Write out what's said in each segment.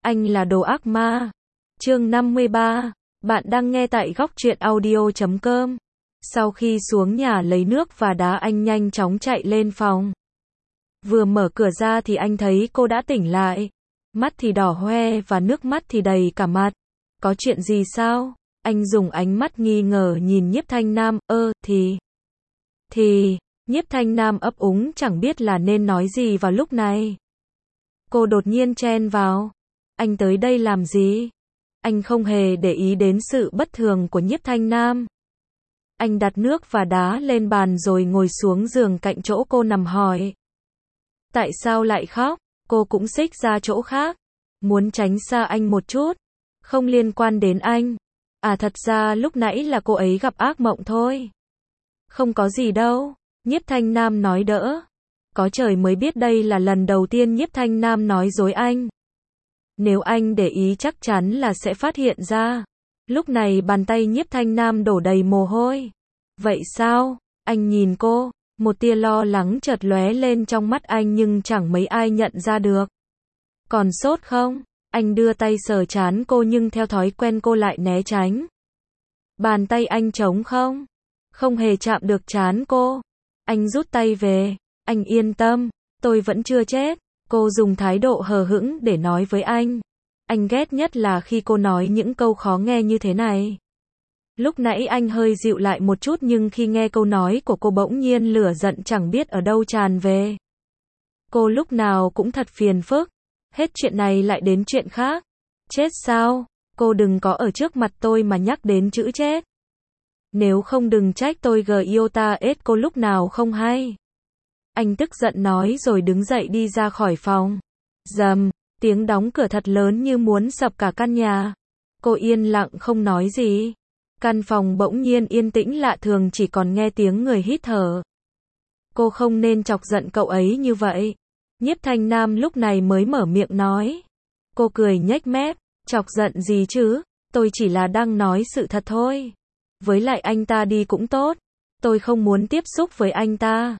Anh là đồ ác ma. Chương 53. Bạn đang nghe tại góc truyện audio.com. Sau khi xuống nhà lấy nước và đá, anh nhanh chóng chạy lên phòng. Vừa mở cửa ra thì anh thấy cô đã tỉnh lại. Mắt thì đỏ hoe và nước mắt thì đầy cả mặt. Có chuyện gì sao? Anh dùng ánh mắt nghi ngờ nhìn Nhiếp Thanh Nam. Nhiếp Thanh Nam ấp úng chẳng biết là nên nói gì vào lúc này. Cô đột nhiên chen vào. Anh tới đây làm gì? Anh không hề để ý đến sự bất thường của Nhiếp Thanh Nam. Anh đặt nước và đá lên bàn rồi ngồi xuống giường cạnh chỗ cô nằm hỏi. Tại sao lại khóc? Cô cũng xích ra chỗ khác. Muốn tránh xa anh một chút. Không liên quan đến anh. À, thật ra lúc nãy là cô ấy gặp ác mộng thôi. Không có gì đâu. Nhiếp Thanh Nam nói đỡ. Có trời mới biết đây là lần đầu tiên Nhiếp Thanh Nam nói dối anh. Nếu anh để ý chắc chắn là sẽ phát hiện ra. Lúc này bàn tay Nhiếp Thanh Nam đổ đầy mồ hôi. Vậy sao? Anh nhìn cô, một tia lo lắng chợt lóe lên trong mắt anh nhưng chẳng mấy ai nhận ra được. Còn sốt không? Anh đưa tay sờ trán cô nhưng theo thói quen cô lại né tránh. Bàn tay anh trống không? Không hề chạm được trán cô. Anh rút tay về. Anh yên tâm, tôi vẫn chưa chết. Cô dùng thái độ hờ hững để nói với anh. Anh ghét nhất là khi cô nói những câu khó nghe như thế này. Lúc nãy anh hơi dịu lại một chút nhưng khi nghe câu nói của cô bỗng nhiên lửa giận chẳng biết ở đâu tràn về. Cô lúc nào cũng thật phiền phức. Hết chuyện này lại đến chuyện khác. Chết sao? Cô đừng có ở trước mặt tôi mà nhắc đến chữ chết. Nếu không đừng trách tôi Giota ết cô lúc nào không hay. Anh tức giận nói rồi đứng dậy đi ra khỏi phòng. Rầm, tiếng đóng cửa thật lớn như muốn sập cả căn nhà. Cô yên lặng không nói gì. Căn phòng bỗng nhiên yên tĩnh lạ thường, chỉ còn nghe tiếng người hít thở. Cô không nên chọc giận cậu ấy như vậy. Nhiếp Thanh Nam lúc này mới mở miệng nói. Cô cười nhếch mép. Chọc giận gì chứ? Tôi chỉ là đang nói sự thật thôi. Với lại anh ta đi cũng tốt. Tôi không muốn tiếp xúc với anh ta.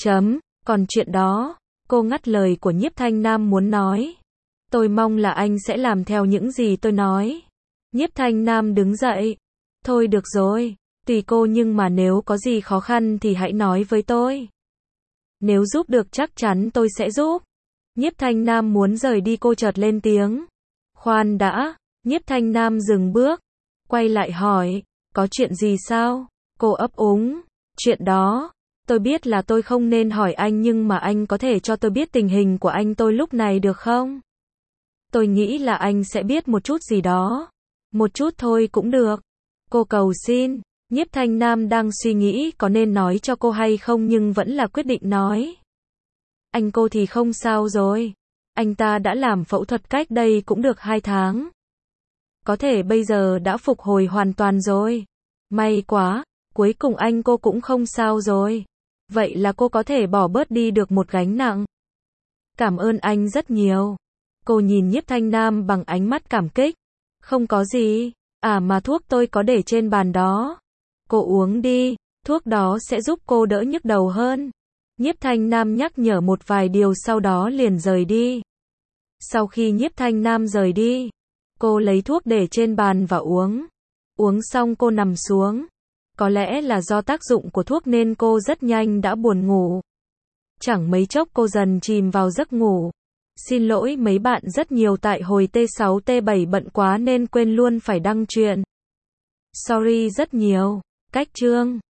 Còn chuyện đó, cô ngắt lời của Nhiếp Thanh Nam muốn nói. Tôi mong là anh sẽ làm theo những gì tôi nói. Nhiếp Thanh Nam đứng dậy. Thôi được rồi, tùy cô nhưng mà nếu có gì khó khăn thì hãy nói với tôi. Nếu giúp được chắc chắn tôi sẽ giúp. Nhiếp Thanh Nam muốn rời đi cô chợt lên tiếng. Khoan đã, Nhiếp Thanh Nam dừng bước. Quay lại hỏi, có chuyện gì sao? Cô ấp úng, chuyện đó. Tôi biết là tôi không nên hỏi anh nhưng mà anh có thể cho tôi biết tình hình của anh tôi lúc này được không? Tôi nghĩ là anh sẽ biết một chút gì đó. Một chút thôi cũng được. Cô cầu xin. Nhiếp Thanh Nam đang suy nghĩ có nên nói cho cô hay không nhưng vẫn là quyết định nói. Anh cô thì không sao rồi. Anh ta đã làm phẫu thuật cách đây cũng được 2 tháng. Có thể bây giờ đã phục hồi hoàn toàn rồi. May quá, cuối cùng anh cô cũng không sao rồi. Vậy là cô có thể bỏ bớt đi được một gánh nặng. Cảm ơn anh rất nhiều. Cô nhìn Nhiếp Thanh Nam bằng ánh mắt cảm kích. Không có gì. À mà thuốc tôi có để trên bàn đó. Cô uống đi, thuốc đó sẽ giúp cô đỡ nhức đầu hơn. Nhiếp Thanh Nam nhắc nhở một vài điều sau đó liền rời đi. Sau khi Nhiếp Thanh Nam rời đi, cô lấy thuốc để trên bàn và uống. Uống xong cô nằm xuống. Có lẽ là do tác dụng của thuốc nên cô rất nhanh đã buồn ngủ. Chẳng mấy chốc cô dần chìm vào giấc ngủ. Xin lỗi mấy bạn rất nhiều tại hồi T6 T7 bận quá nên quên luôn phải đăng chuyện. Sorry rất nhiều. Cách chương